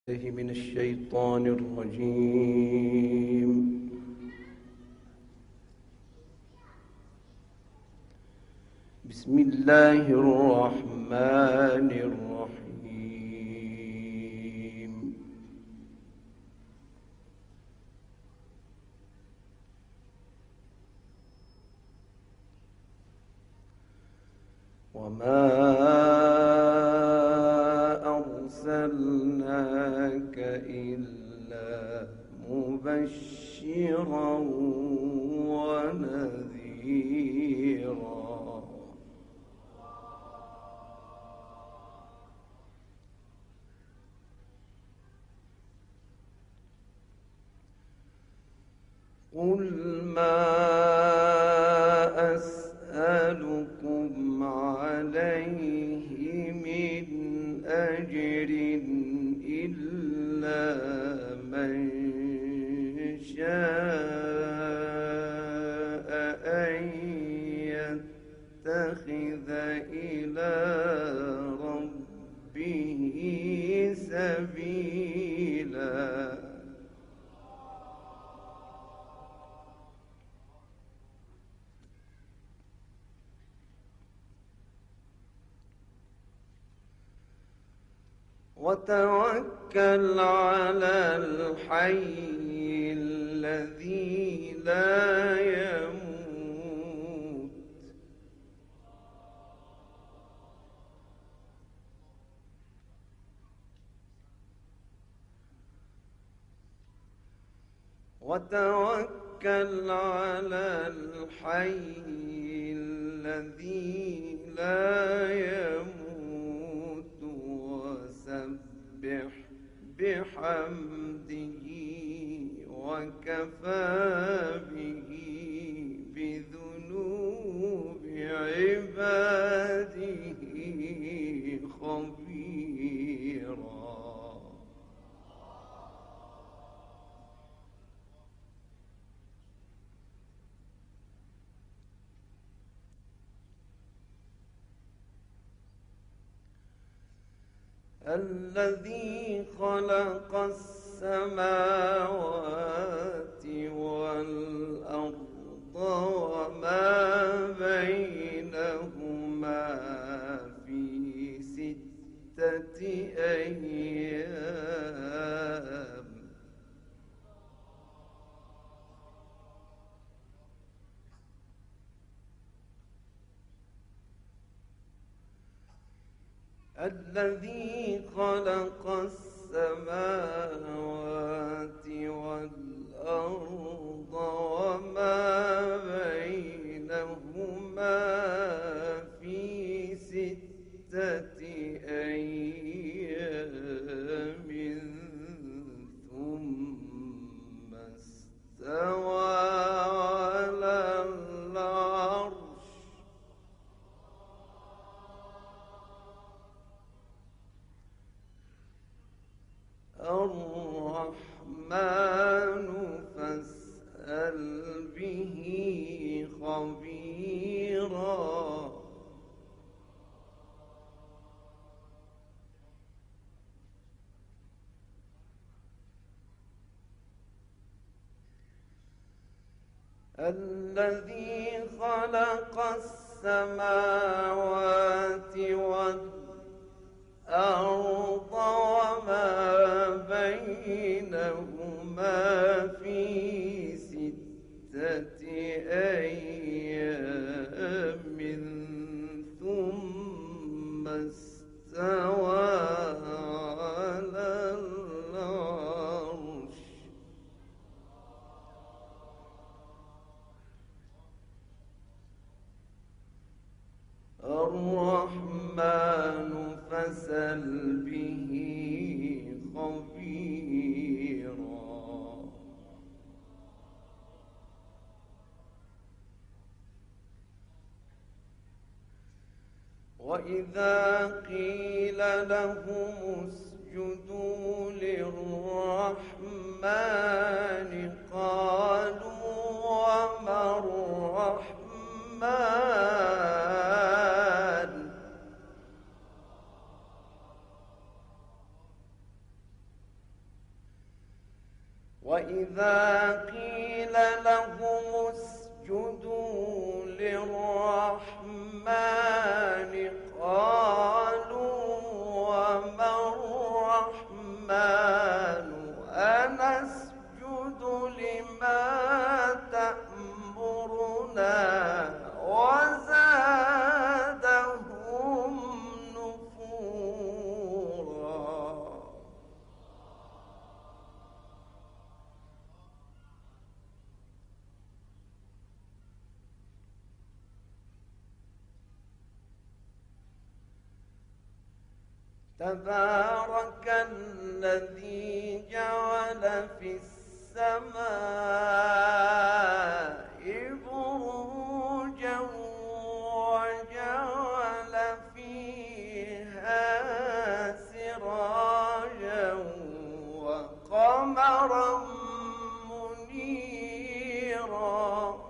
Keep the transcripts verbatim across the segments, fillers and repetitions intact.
الله من الشيطان الرجيم. بسم الله الرحمن الرحيم. وما أرسلناك إلا مبشرا ونذيرا قل ما أسألكم عليه من أجر إلا من شاء أن يتخذ إلى ربه سبيلا وتوكل على الحي الذي لا يموت وتوكل على الحي الذي لا يموت وسبح بحمده وكفى به بذنوب عباده خبيرا الذي خلق السماوات والأرض وما بينهما في ستة أيام الذي خلق السماوات والأرض وما بينهما في ستة أيام ثم استوى على العرش الرحمن فاسأل به خبيرا الذي خلق السماوات والأرض وما بينهما في ستة أيام ثم استوى على العرش الرحمن فاسأل به خبيرا وإذا قيل لهم اسجدوا للرحمن قالوا وما الرحمن وإذا قيل لهم اسجدوا للرحمن قالوا وما الرحمن أنسجد لما تأمرنا وزادهم نفورا. تبارك الذي جعل في السماء بروجا وجعل فيها سراجا وقمرا منيرا.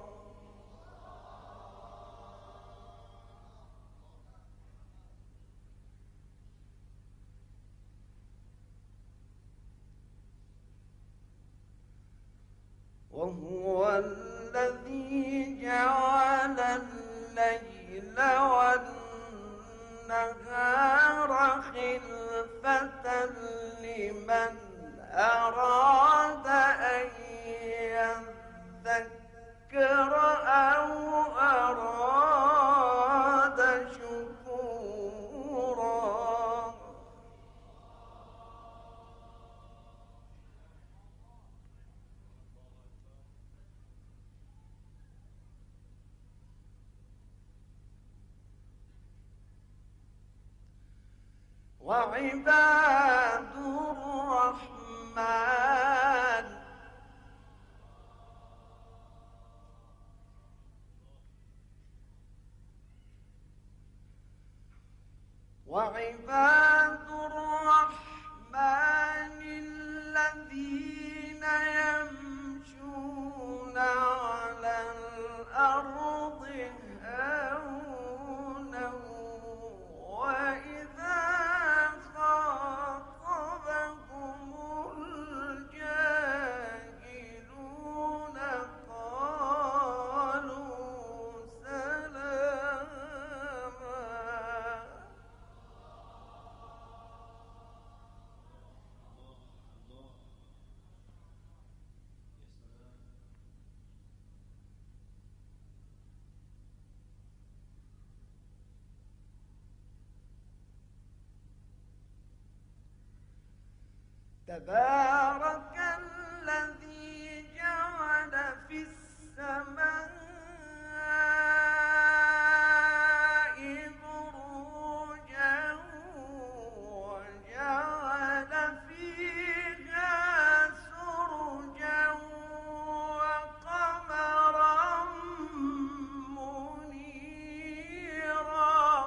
وهو الذي جعل الليل والنهار خلفة لمن أراد أن يذكر أو أراد شكورا. وعباد الرحمن وعباد الرحمن الذين يمشون على الأرض هونا وإذا خاطبهم الجاهلون قالوا سلاما. تبارك الذي جعل في السماء بروجا وجعل فيها سرجا وقمرا منيرا.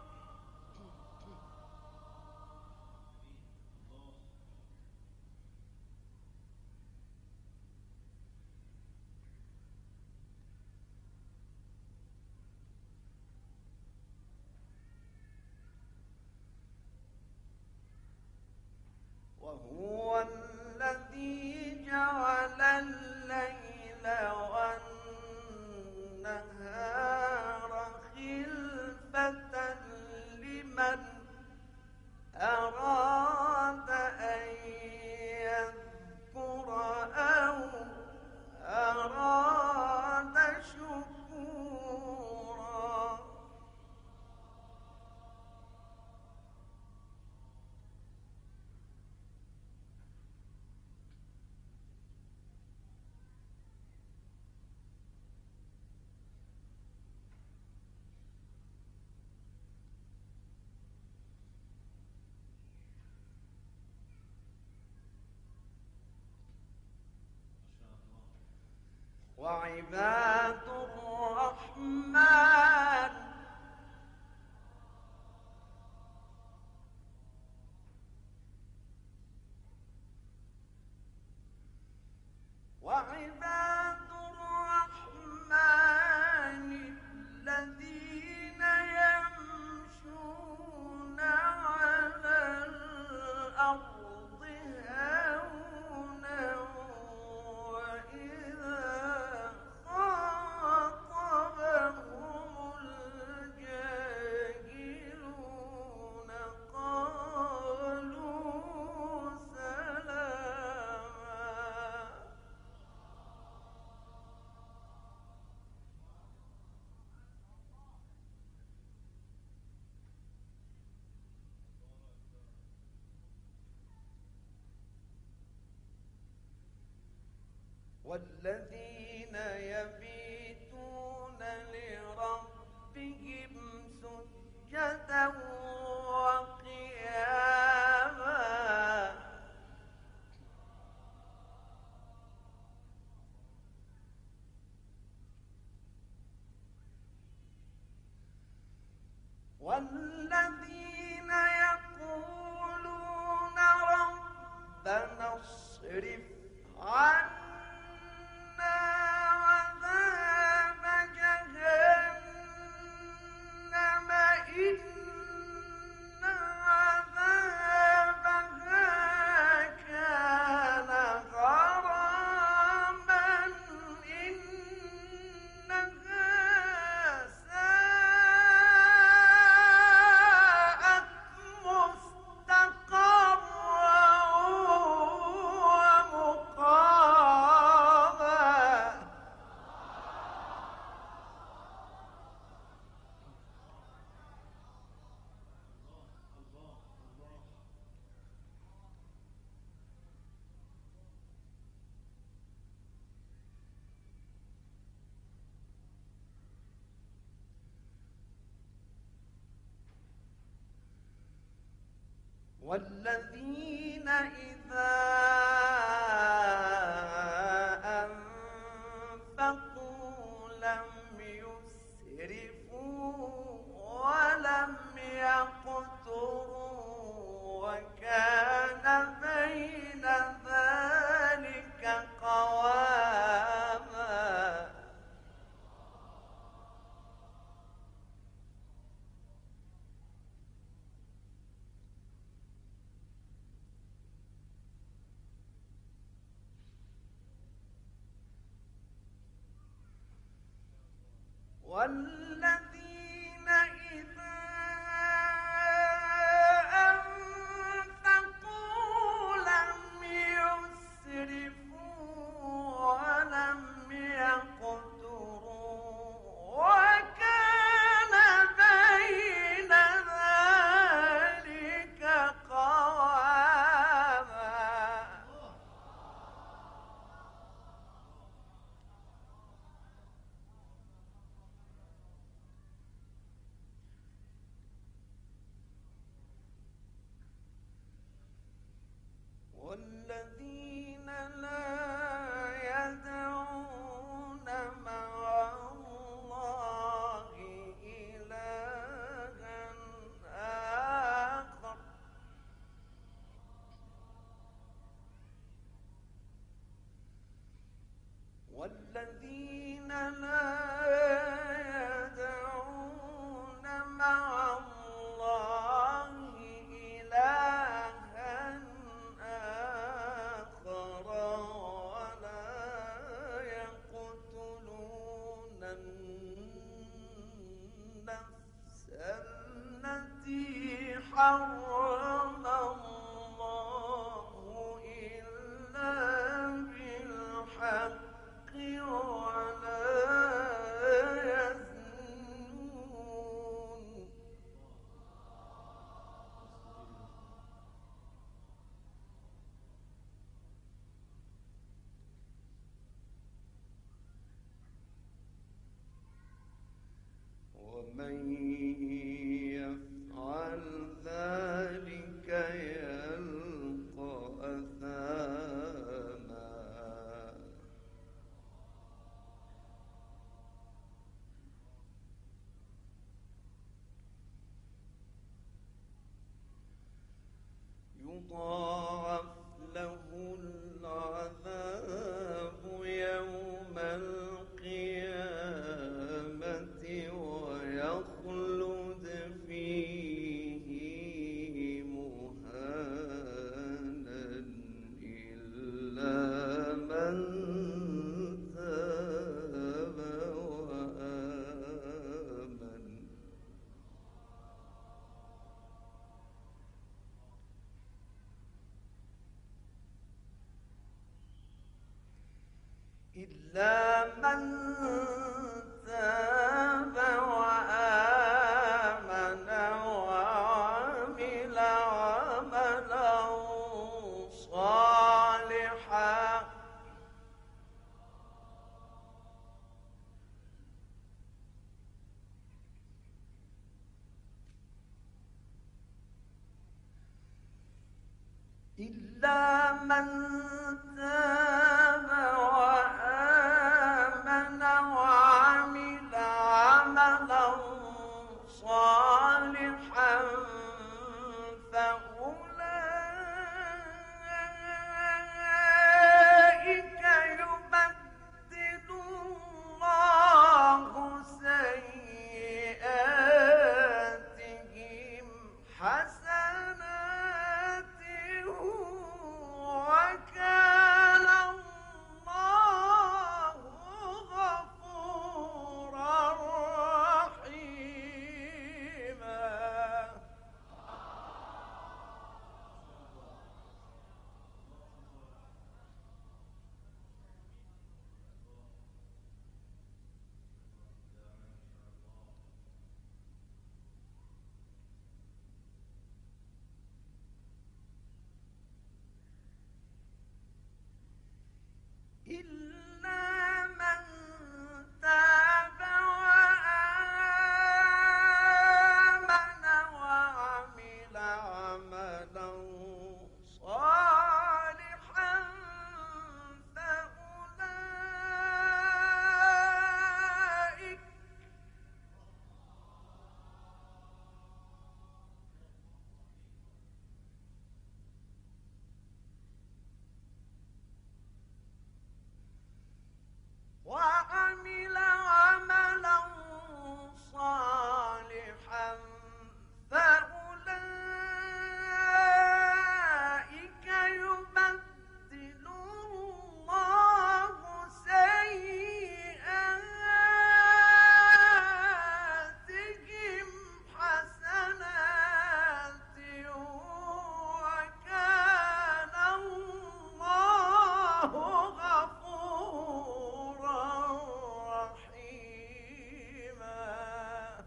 وهو الذي جعل الليل والنهار خلفة لمن أراد أن يذكر أو أراد شكورا. وعباد الرحمن وعباد الرحمن الذين يمشون على الأرض هونا والذين يبيتون لربهم سجدا وقياما والذين يقولون ربنا اصرف عنا عذاب جهنم إن عذابها كان غراما إنها ساءت مستقرا ومقاما. والذين إذا أنفقوا لم يسرفوا ولم يقتروا وكان بين ذلك قواما. والذين إذا أنفقوا لم يسرفوا ولم يقتروا وكان بين ذلك قواما. والذين لا يدعون مع الله إلها آخر والذين لا يدعون مع الله إلها آخر ولا يقتلون النفس التي حرم الله إلا بالحق ولا يزنون. ومن يفعل ذلك يلقى أثاما. يضاعف له العذاب يوم القيامة ويخلد فيه مهانا إلا من تاب وآمن. إلا من تاب وآمن وعمل عملا صالحا إلا من تاب وآمن وعمل عملا صالحا فأولئك يبدل الله سيئاتهم حسنات وكان الله غفورا رحيما. إلا من تاب وآمن وعمل عملا صالحا فأولئك وعمل عملا صالحا فأولئك يبدل الله سيئاتهم حسنات وكان الله غفورا رحيما.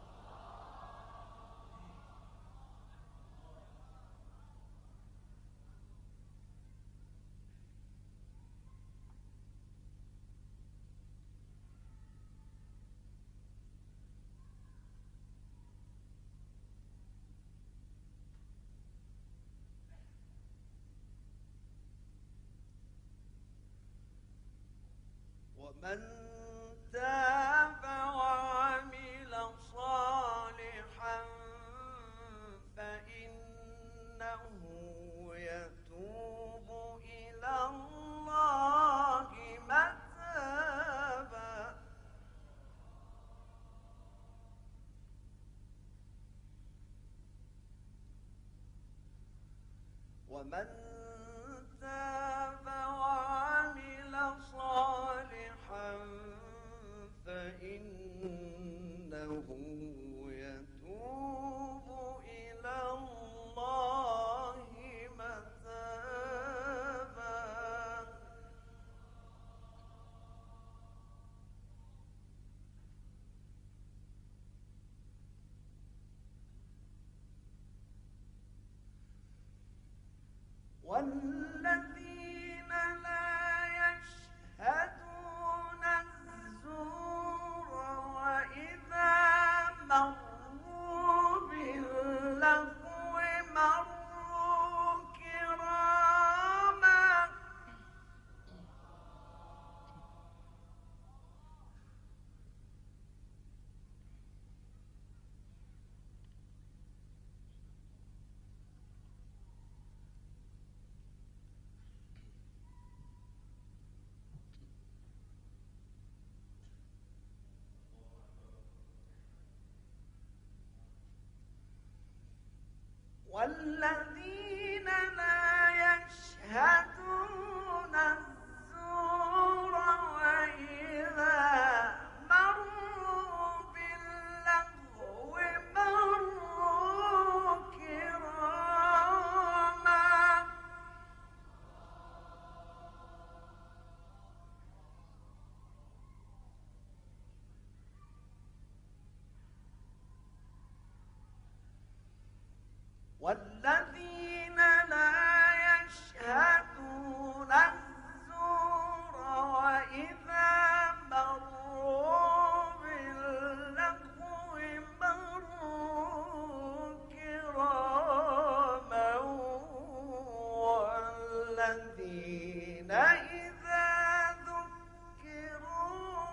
ومن تاب وعمل صالحا فإنه يتوب إلى الله متابا. ومن تاب وعمل صالحا فإنه يتوب إلى الله متابا. والذين لا يشهدون الزور وإذا مروا باللغو مروا كراما. والذين لا يشهدون الزور وإذا مروا باللغو مروا كراما. والذين لا يشهدون الزور وإذا مروا باللغو مروا كراما إذا ذكروا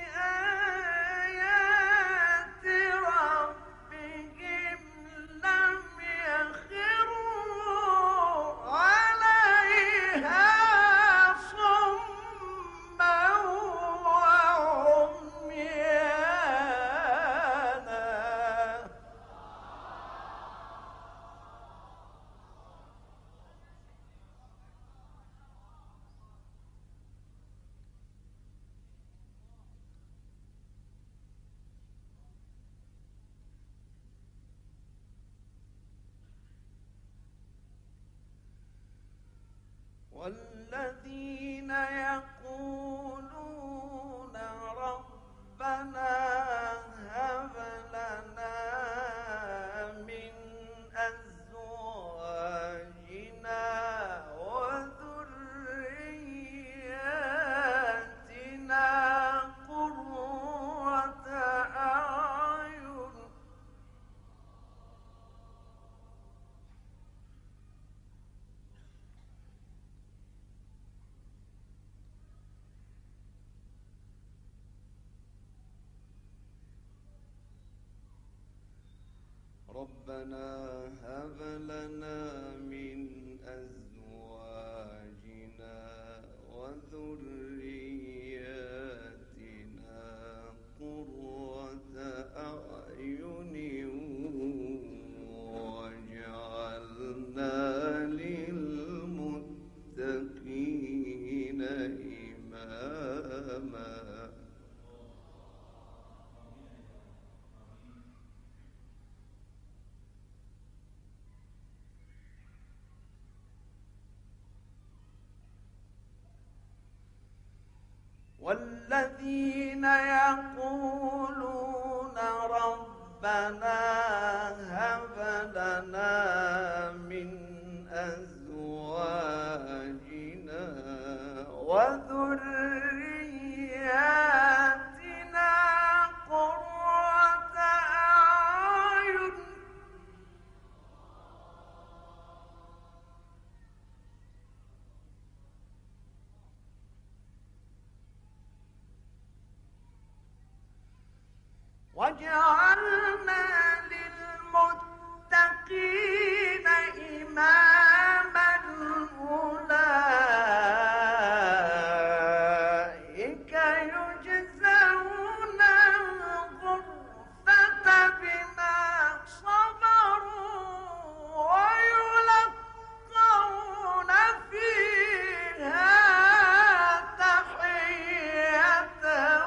بآيات ربهم لم يخروا عليها صما وعميانا. والذين يقولون ربنا هب لنا من أزواجنا وذرياتنا قرة أعين ربنا هب لنا من أزواجنا وذرياتنا قرة أعين واجعلنا للمتقين إماما. والذين يقولون ربنا هب لنا من أزواجنا وذرياتنا قرة أعين وجعلنا للمتقين إماما. أولئك يجزون الغرفة بما صبروا ويلقون فيها تحية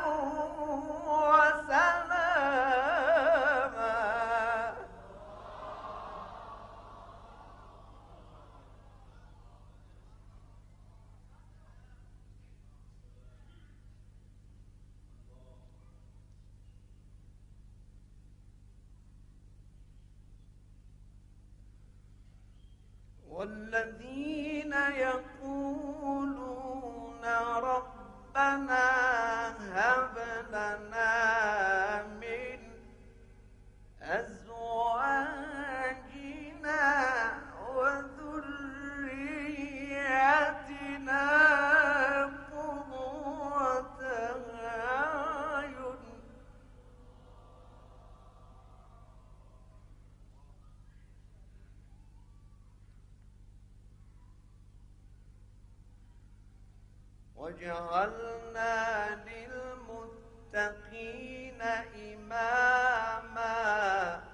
وسلاما. والذين يقولون ربنا هب لنا من أزواجنا وذرياتنا قرة أعين وجعلنا للمتقين إماما.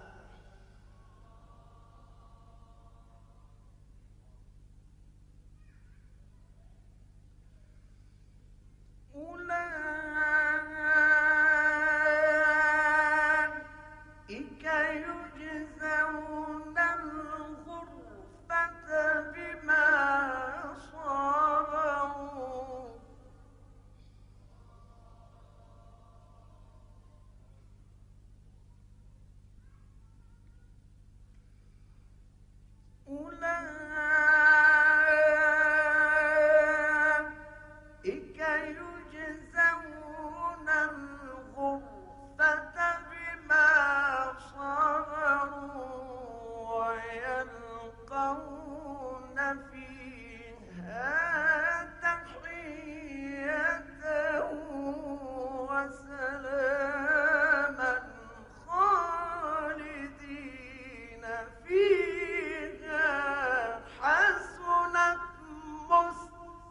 أولئك يجزون الغرفة بما صبروا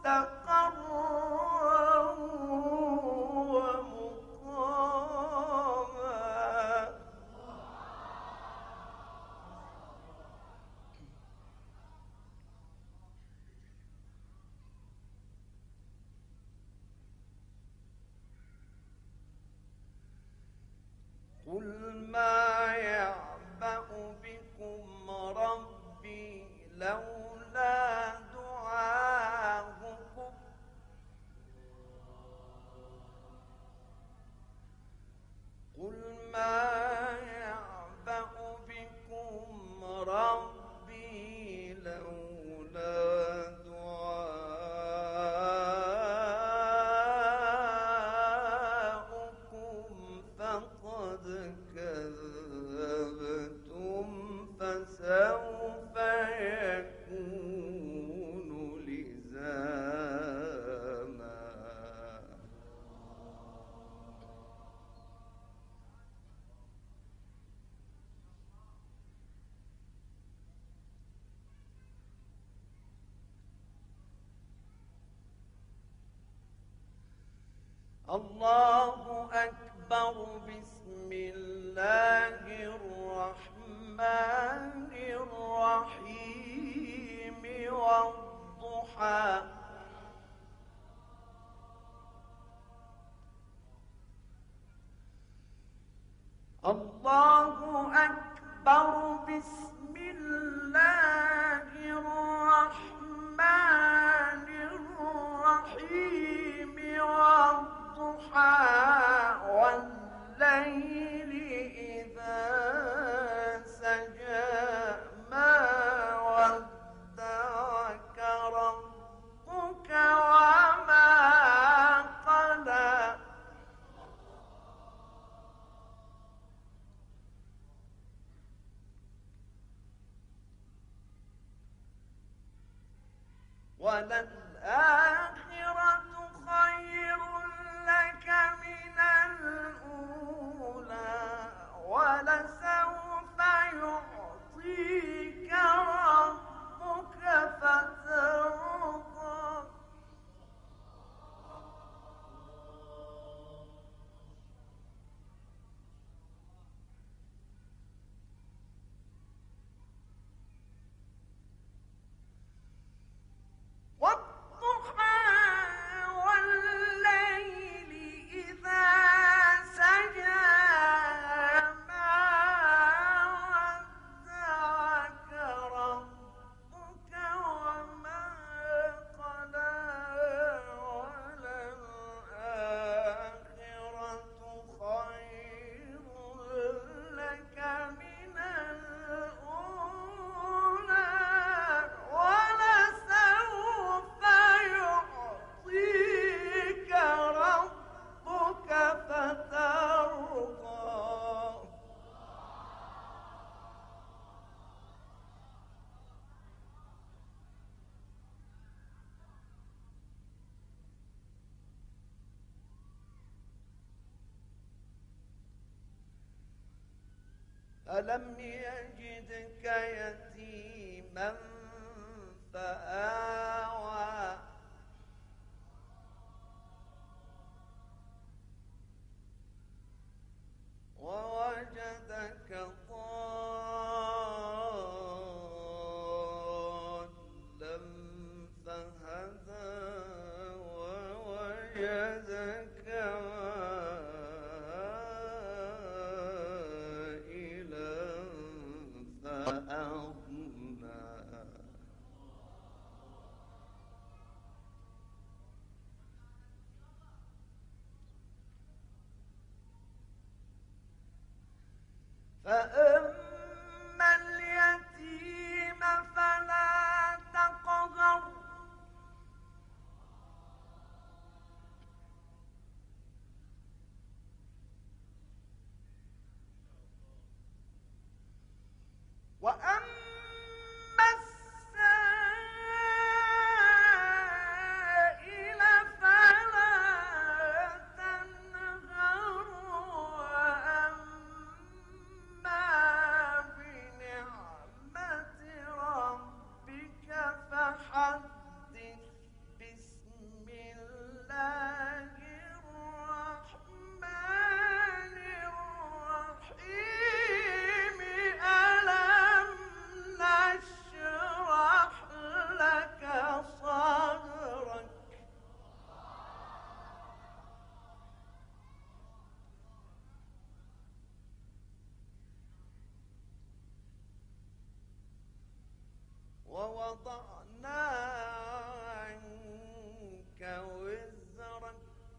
مستقرا ومقاما. قل ما يعبأ بكم ربي لولا دعاؤكم قل ما يعبأ بكم ربي لولا دعاؤكم فقد كذبتم فسوف يكون لزاما. الله أكبر. بسم الله الرحمن الرحيم والضحى. الله أكبر. بسم الله الرحمن الرحيم والضحى والليل إذا سجى ما ودعك ربك وما قلى. وللآخرة خير لك من الأولى ولسوف يعطيك ربك فترضى. والضحى والليل إذا سجى ما ودعك ربك وما قلى. وللآخرة خير لك من الأولى ولسوف يعطيك ربك فترضى. ألم يجدك يتيما فآوى ووجدك ضالا فهدى ووجدك عائلا فأغنى. فأما اليتيم فلا تقهر وأما السائل فلا تنهر وأما ووضعنا عنك وزرك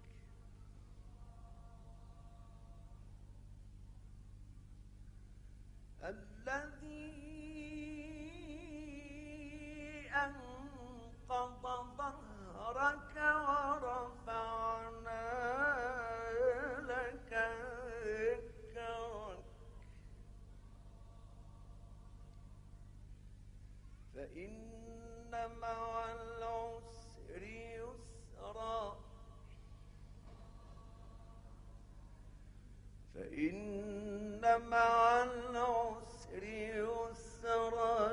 الذي أنقض ظهرك ورفعنا لك ذكرك فإن مع العسر يسرا فإن مع العسر يسرا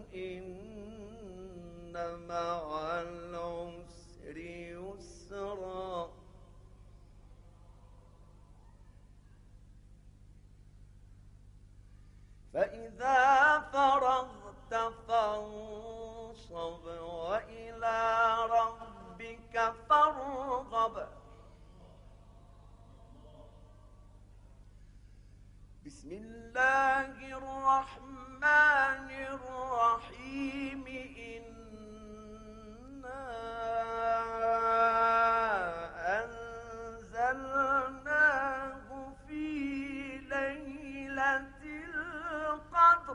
إن مع العسر يسرا فإذا فرغت فانصب وإلى ربك فارغب بسم الله الرحمن الرحيم إنا أنزلناه في ليلة القدر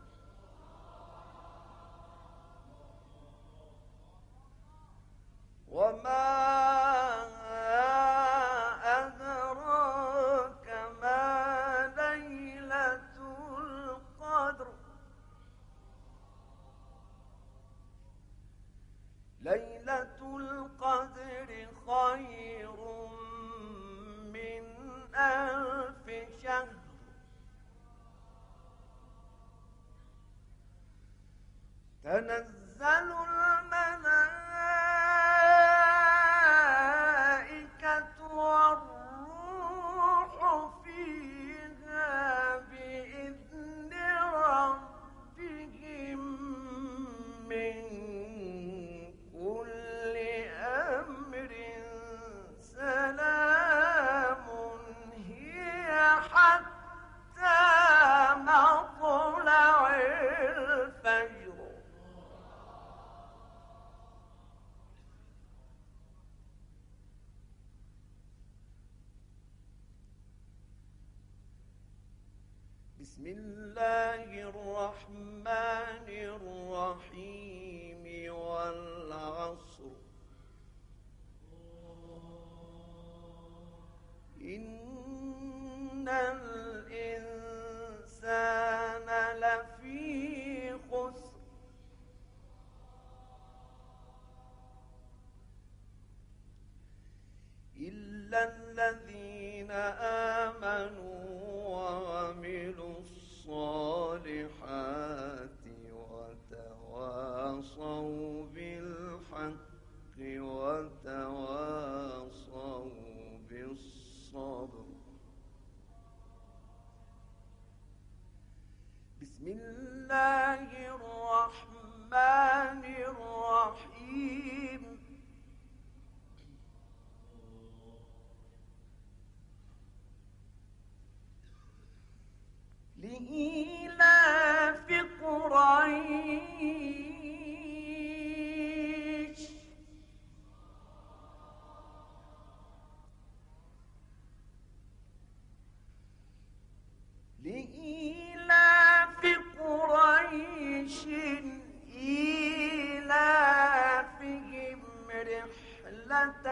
وما أدراك ما ليلة القدر ليلة القدر خير من ألف شهر تنزل الملائكة والروح فيها بإذن ربهم من كل أمر سلام هي حتى مطلع الفجر بسم الله الرحمن الرحيم والعصر إن الإنسان لفي خسر إلا الذين آمنوا وعملوا الصالحات وتواصوا بالحق وتواصوا بالصبر بسم الله الرحمن الرحيم لإيلاف قريش لإيلاف قريش إيلافهم رحلة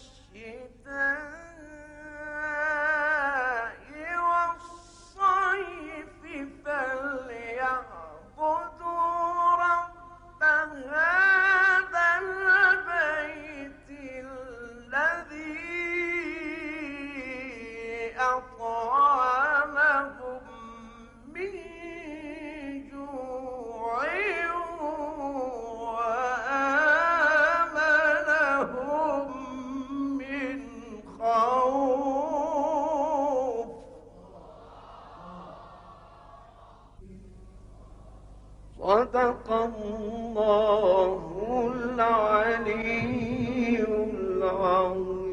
الشتاء والصيف فليعبدوا رب هذا البيت الذي أطعمهم من جوع وآمنهم من خوف صدق الله العلي العظيم.